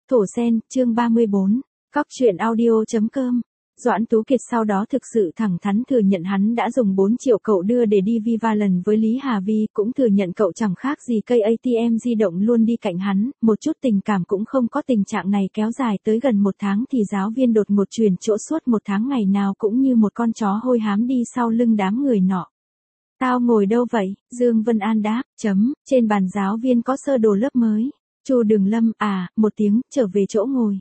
Thổ Sen, chương 34. Cóc truyện audio.com. Doãn Tú Kiệt sau đó thực sự thẳng thắn thừa nhận hắn đã dùng 4 triệu cậu đưa để đi Viva lần với Lý Hà Vi, cũng thừa nhận cậu chẳng khác gì cây ATM di động luôn đi cạnh hắn, một chút tình cảm cũng không có. Tình trạng này kéo dài tới gần 1 tháng thì giáo viên đột ngột chuyển chỗ suốt 1 tháng ngày nào cũng như một con chó hôi hám đi sau lưng đám người nọ. Tao ngồi đâu vậy? Dương Vân An đáp, trên bàn giáo viên có sơ đồ lớp mới. Chu Đường Lâm, một tiếng, trở về chỗ ngồi.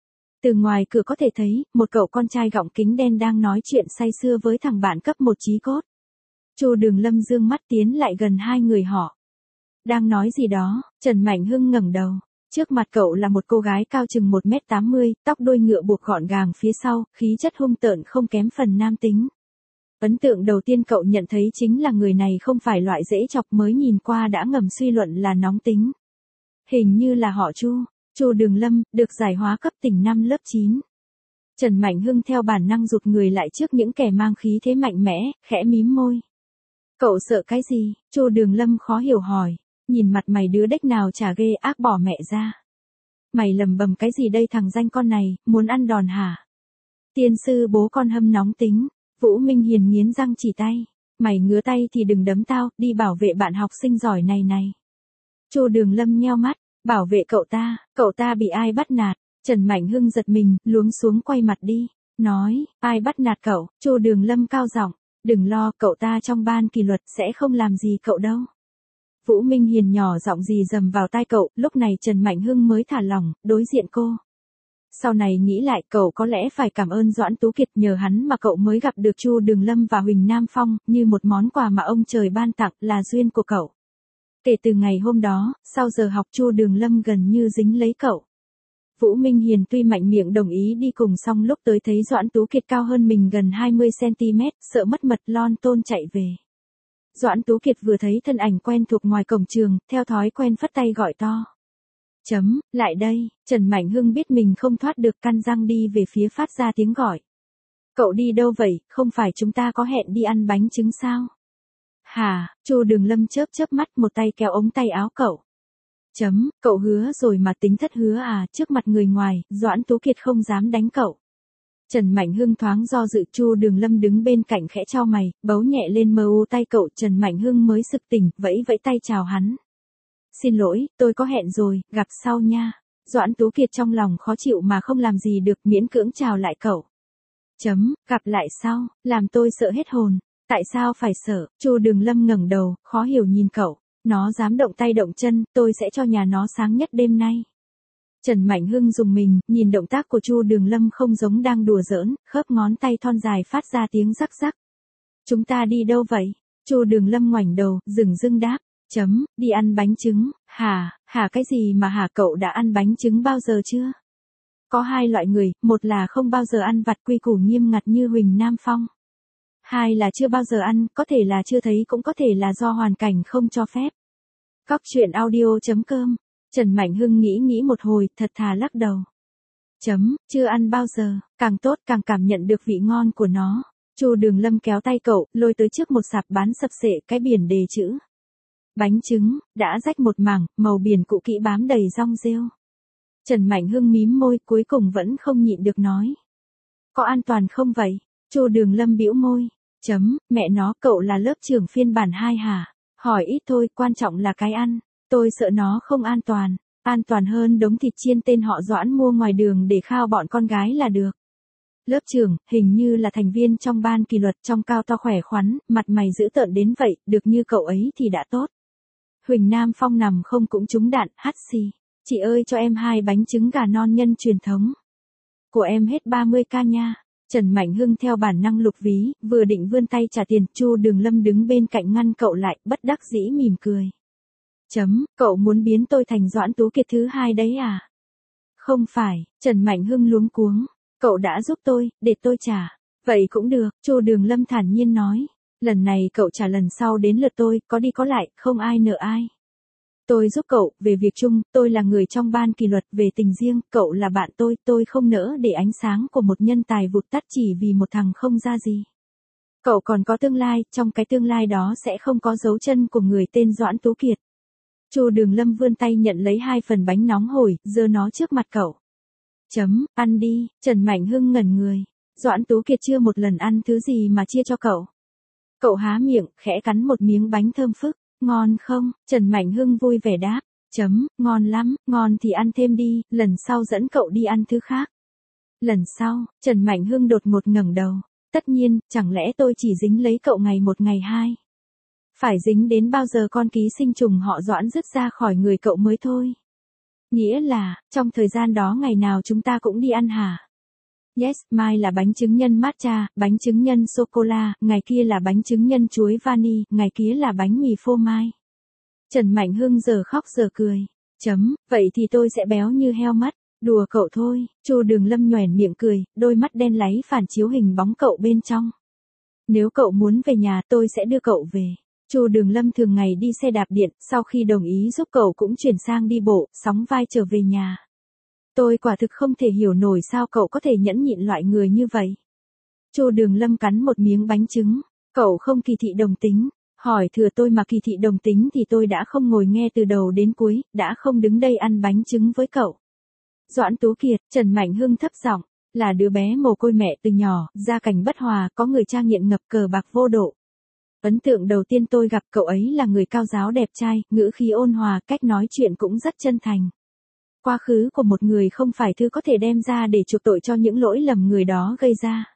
Từ ngoài cửa có thể thấy, một cậu con trai gọng kính đen đang nói chuyện say sưa với thằng bạn cấp 1 Chí Cốt. Chu Đường Lâm dương mắt tiến lại gần hai người họ. Đang nói gì đó? Trần Mạnh Hưng ngẩng đầu. Trước mặt cậu là một cô gái cao chừng 1m80, tóc đuôi ngựa buộc gọn gàng phía sau, khí chất hung tợn không kém phần nam tính. Ấn tượng đầu tiên cậu nhận thấy chính là người này không phải loại dễ chọc, mới nhìn qua đã ngầm suy luận là nóng tính. Hình như là họ Chu. Chu Đường Lâm, được giải hóa cấp tỉnh năm lớp 9. Trần Mạnh Hưng theo bản năng rụt người lại trước những kẻ mang khí thế mạnh mẽ, khẽ mím môi. Cậu sợ cái gì? Chu Đường Lâm khó hiểu hỏi. Nhìn mặt mày đứa đếch nào chả ghê ác bỏ mẹ ra. Mày lầm bầm cái gì đây thằng danh con này, muốn ăn đòn hả? Tiên sư bố con hâm nóng tính. Vũ Minh Hiền nghiến răng chỉ tay. Mày ngứa tay thì đừng đấm tao, đi bảo vệ bạn học sinh giỏi này. Chu Đường Lâm nheo mắt. Bảo vệ cậu ta bị ai bắt nạt? Trần Mạnh Hưng giật mình, luống xuống quay mặt đi. Nói, ai bắt nạt cậu? Chu Đường Lâm cao giọng, đừng lo, cậu ta trong ban kỷ luật sẽ không làm gì cậu đâu. Vũ Minh Hiền nhỏ giọng gì dầm vào tai cậu, lúc này Trần Mạnh Hưng mới thả lỏng, đối diện cô. Sau này nghĩ lại, cậu có lẽ phải cảm ơn Doãn Tú Kiệt, nhờ hắn mà cậu mới gặp được Chu Đường Lâm và Huỳnh Nam Phong, như một món quà mà ông trời ban tặng, là duyên của cậu. Kể từ ngày hôm đó, sau giờ học Chu Đường Lâm gần như dính lấy cậu. Vũ Minh Hiền tuy mạnh miệng đồng ý đi cùng, xong lúc tới thấy Doãn Tú Kiệt cao hơn mình gần 20cm, sợ mất mật lon tôn chạy về. Doãn Tú Kiệt vừa thấy thân ảnh quen thuộc ngoài cổng trường, theo thói quen phất tay gọi to. Lại đây, Trần Mạnh Hưng biết mình không thoát được, căn răng đi về phía phát ra tiếng gọi. Cậu đi đâu vậy, không phải chúng ta có hẹn đi ăn bánh trứng sao? Hả? Chu Đường Lâm chớp mắt, một tay kéo ống tay áo cậu. Cậu hứa rồi mà, tính thất hứa à? Trước mặt người ngoài, Doãn Tú Kiệt không dám đánh cậu. Trần Mạnh Hưng thoáng do dự. Chu Đường Lâm đứng bên cạnh khẽ chau mày, bấu nhẹ lên mờ u tay cậu. Trần Mạnh Hưng mới sực tỉnh, vẫy tay chào hắn. Xin lỗi, tôi có hẹn rồi, gặp sau nha. Doãn Tú Kiệt trong lòng khó chịu mà không làm gì được, miễn cưỡng chào lại cậu. Gặp lại sau, làm tôi sợ hết hồn. Tại sao phải sợ? Chu Đường Lâm ngẩng đầu, khó hiểu nhìn cậu. Nó dám động tay động chân, tôi sẽ cho nhà nó sáng nhất đêm nay. Trần Mạnh Hưng rùng mình, nhìn động tác của Chu Đường Lâm không giống đang đùa giỡn, khớp ngón tay thon dài phát ra tiếng rắc rắc. Chúng ta đi đâu vậy? Chu Đường Lâm ngoảnh đầu, dửng đáp. Đi ăn bánh trứng. Hả cái gì mà hả? Cậu đã ăn bánh trứng bao giờ chưa? Có hai loại người, một là không bao giờ ăn vặt quy củ nghiêm ngặt như Huỳnh Nam Phong. Hai là chưa bao giờ ăn, có thể là chưa thấy, cũng có thể là do hoàn cảnh không cho phép. Cóc truyện audio.com. Trần Mạnh Hưng nghĩ một hồi, thật thà lắc đầu. Chưa ăn bao giờ, càng tốt, càng cảm nhận được vị ngon của nó. Chu Đường Lâm kéo tay cậu, lôi tới trước một sạp bán sập sệ, cái biển đề chữ bánh trứng, đã rách một mảng, màu biển cũ kỹ bám đầy rong rêu. Trần Mạnh Hưng mím môi, cuối cùng vẫn không nhịn được nói. Có an toàn không vậy? Chu Đường Lâm bĩu môi. Mẹ nó, cậu là lớp trưởng phiên bản 2 hả? Hỏi ít thôi, quan trọng là cái ăn. Tôi sợ nó không an toàn. An toàn hơn đống thịt chiên tên họ Doãn mua ngoài đường để khao bọn con gái là được. Lớp trưởng, hình như là thành viên trong ban kỷ luật, trông cao to khỏe khoắn, mặt mày dữ tợn đến vậy, được như cậu ấy thì đã tốt. Huỳnh Nam Phong nằm không cũng trúng đạn, hắt xì. Chị ơi cho em 2 bánh trứng gà non nhân truyền thống. Của em hết 30k nha. Trần Mạnh Hưng theo bản năng lục ví, vừa định vươn tay trả tiền, Chu Đường Lâm đứng bên cạnh ngăn cậu lại, bất đắc dĩ mỉm cười. Cậu muốn biến tôi thành Doãn Tú Kiệt thứ 2 đấy à? Không phải, Trần Mạnh Hưng luống cuống. Cậu đã giúp tôi, để tôi trả. Vậy cũng được, Chu Đường Lâm thản nhiên nói. Lần này cậu trả, lần sau đến lượt tôi, có đi có lại, không ai nợ ai. Tôi giúp cậu, về việc chung, tôi là người trong ban kỷ luật, về tình riêng, cậu là bạn tôi không nỡ để ánh sáng của một nhân tài vụt tắt chỉ vì một thằng không ra gì. Cậu còn có tương lai, trong cái tương lai đó sẽ không có dấu chân của người tên Doãn Tú Kiệt. Chu Đường Lâm vươn tay nhận lấy 2 phần bánh nóng hổi, giơ nó trước mặt cậu. Ăn đi, Trần Mạnh Hưng ngẩn người. Doãn Tú Kiệt chưa một lần ăn thứ gì mà chia cho cậu. Cậu há miệng, khẽ cắn một miếng bánh thơm phức. Ngon không? Trần Mạnh Hưng vui vẻ đáp. Ngon lắm, ngon thì ăn thêm đi, lần sau dẫn cậu đi ăn thứ khác. Lần sau, Trần Mạnh Hưng đột ngột ngẩng đầu. Tất nhiên, chẳng lẽ tôi chỉ dính lấy cậu ngày một ngày hai? Phải dính đến bao giờ con ký sinh trùng họ Doãn dứt ra khỏi người cậu mới thôi? Nghĩa là, trong thời gian đó ngày nào chúng ta cũng đi ăn hả? Yes, mai là bánh trứng nhân matcha, bánh trứng nhân sô-cô-la, ngày kia là bánh trứng nhân chuối vani, ngày kia là bánh mì phô mai. Trần Mạnh Hưng giờ khóc giờ cười. Vậy thì tôi sẽ béo như heo mất. Đùa cậu thôi. Chu Đường Lâm nhoẻn miệng cười, đôi mắt đen láy phản chiếu hình bóng cậu bên trong. Nếu cậu muốn về nhà tôi sẽ đưa cậu về. Chu Đường Lâm thường ngày đi xe đạp điện, sau khi đồng ý giúp cậu cũng chuyển sang đi bộ, sóng vai trở về nhà. Tôi quả thực không thể hiểu nổi sao cậu có thể nhẫn nhịn loại người như vậy. Chu Đường Lâm cắn một miếng bánh trứng. Cậu không kỳ thị đồng tính. Hỏi thừa tôi mà kỳ thị đồng tính thì tôi đã không ngồi nghe từ đầu đến cuối, đã không đứng đây ăn bánh trứng với cậu. Doãn Tú Kiệt, Trần Mạnh Hưng thấp giọng, là đứa bé mồ côi mẹ từ nhỏ, gia cảnh bất hòa, có người cha nghiện ngập cờ bạc vô độ. Ấn tượng đầu tiên tôi gặp cậu ấy là người cao giáo đẹp trai, ngữ khí ôn hòa, cách nói chuyện cũng rất chân thành. Quá khứ của một người không phải thứ có thể đem ra để chuộc tội cho những lỗi lầm người đó gây ra.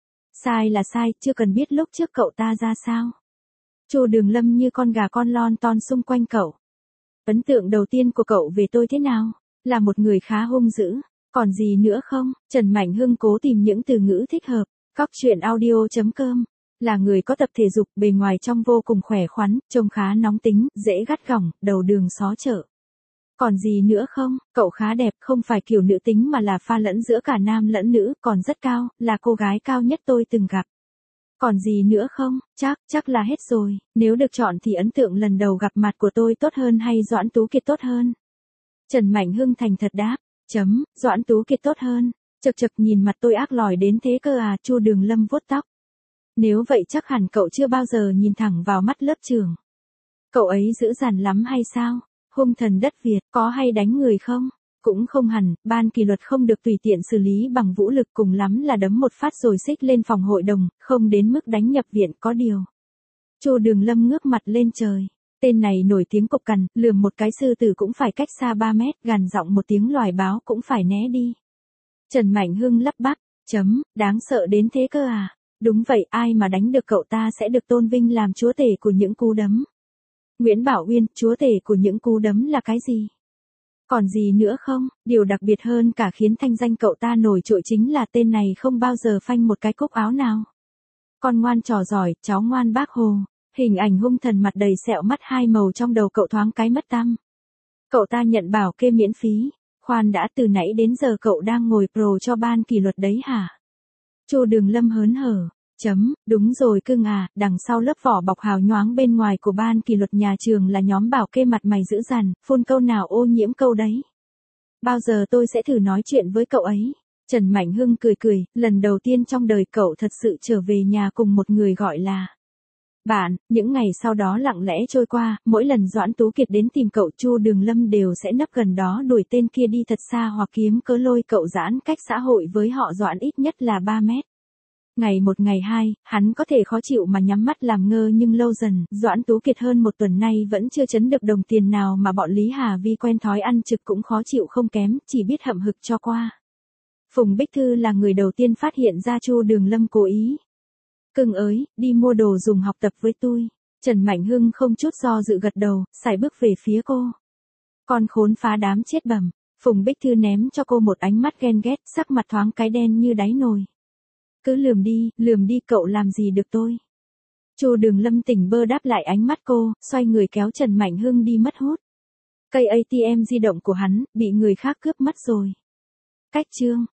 Sai là sai, chưa cần biết lúc trước cậu ta ra sao. Chu Đường Lâm như con gà con lon ton xung quanh cậu. Ấn tượng đầu tiên của cậu về tôi thế nào? Là một người khá hung dữ. Còn gì nữa không? Trần Mạnh Hưng cố tìm những từ ngữ thích hợp. Cóc truyện audio.com. Là người có tập thể dục, bề ngoài trong vô cùng khỏe khoắn, trông khá nóng tính, dễ gắt gỏng, đầu đường xó chợ. Còn gì nữa không? Cậu khá đẹp, không phải kiểu nữ tính mà là pha lẫn giữa cả nam lẫn nữ, còn rất cao, là cô gái cao nhất tôi từng gặp. Còn gì nữa không? Chắc là hết rồi. Nếu được chọn thì ấn tượng lần đầu gặp mặt của tôi tốt hơn hay Doãn Tú Kiệt tốt hơn? Trần Mạnh Hưng thành thật đáp. Doãn Tú Kiệt tốt hơn. Chật nhìn mặt tôi ác lòi đến thế cơ à? Chu Đường Lâm vuốt tóc. Nếu vậy chắc hẳn cậu chưa bao giờ nhìn thẳng vào mắt lớp trưởng. Cậu ấy dữ dằn lắm hay sao? Hung thần đất Việt, có hay đánh người không? Cũng không hẳn, ban kỷ luật không được tùy tiện xử lý bằng vũ lực, cùng lắm là đấm một phát rồi xích lên phòng hội đồng, không đến mức đánh nhập viện có điều. Chu Đường Lâm ngước mặt lên trời. Tên này nổi tiếng cục cằn, lườm một cái sư tử cũng phải cách xa 3 mét, gằn giọng một tiếng loài báo cũng phải né đi. Trần Mạnh Hưng lắp bắp. Đáng sợ đến thế cơ à? Đúng vậy, ai mà đánh được cậu ta sẽ được tôn vinh làm chúa tể của những cú đấm. Nguyễn Bảo Uyên, chúa tể của những cú đấm là cái gì? Còn gì nữa không? Điều đặc biệt hơn cả khiến thanh danh cậu ta nổi trội chính là tên này không bao giờ phanh một cái cúc áo nào. Con ngoan trò giỏi, cháu ngoan bác Hồ. Hình ảnh hung thần mặt đầy sẹo mắt hai màu trong đầu cậu thoáng cái mất tăm. Cậu ta nhận bảo kê miễn phí. Khoan đã, từ nãy đến giờ cậu đang ngồi pro cho ban kỷ luật đấy hả? Chu Đường Lâm hớn hở. Đúng rồi cưng à, đằng sau lớp vỏ bọc hào nhoáng bên ngoài của ban kỷ luật nhà trường là nhóm bảo kê mặt mày dữ dằn, phun câu nào ô nhiễm câu đấy. Bao giờ tôi sẽ thử nói chuyện với cậu ấy. Trần Mạnh Hưng cười, lần đầu tiên trong đời cậu thật sự trở về nhà cùng một người gọi là bạn. Những ngày sau đó lặng lẽ trôi qua, mỗi lần Doãn Tú Kiệt đến tìm cậu, Chu Đường Lâm đều sẽ nấp gần đó đuổi tên kia đi thật xa hoặc kiếm cớ lôi cậu giãn cách xã hội với họ Doãn ít nhất là 3 mét. Ngày một ngày hai, hắn có thể khó chịu mà nhắm mắt làm ngơ, nhưng lâu dần, Doãn Tú Kiệt hơn một tuần nay vẫn chưa chấn được đồng tiền nào mà bọn Lý Hà Vi quen thói ăn trực cũng khó chịu không kém, chỉ biết hậm hực cho qua. Phùng Bích Thư là người đầu tiên phát hiện ra Chu Đường Lâm cố ý. Cưng ơi, đi mua đồ dùng học tập với tôi. Trần Mạnh Hưng không chút do dự gật đầu, sải bước về phía cô. Con khốn phá đám chết bẩm. Phùng Bích Thư ném cho cô một ánh mắt ghen ghét, sắc mặt thoáng cái đen như đáy nồi. Cứ lườm đi, cậu làm gì được tôi. Chu Đường Lâm tỉnh bơ đáp lại ánh mắt cô, xoay người kéo Trần Mạnh Hưng đi mất hút. Cây ATM di động của hắn, bị người khác cướp mất rồi. Cách chương.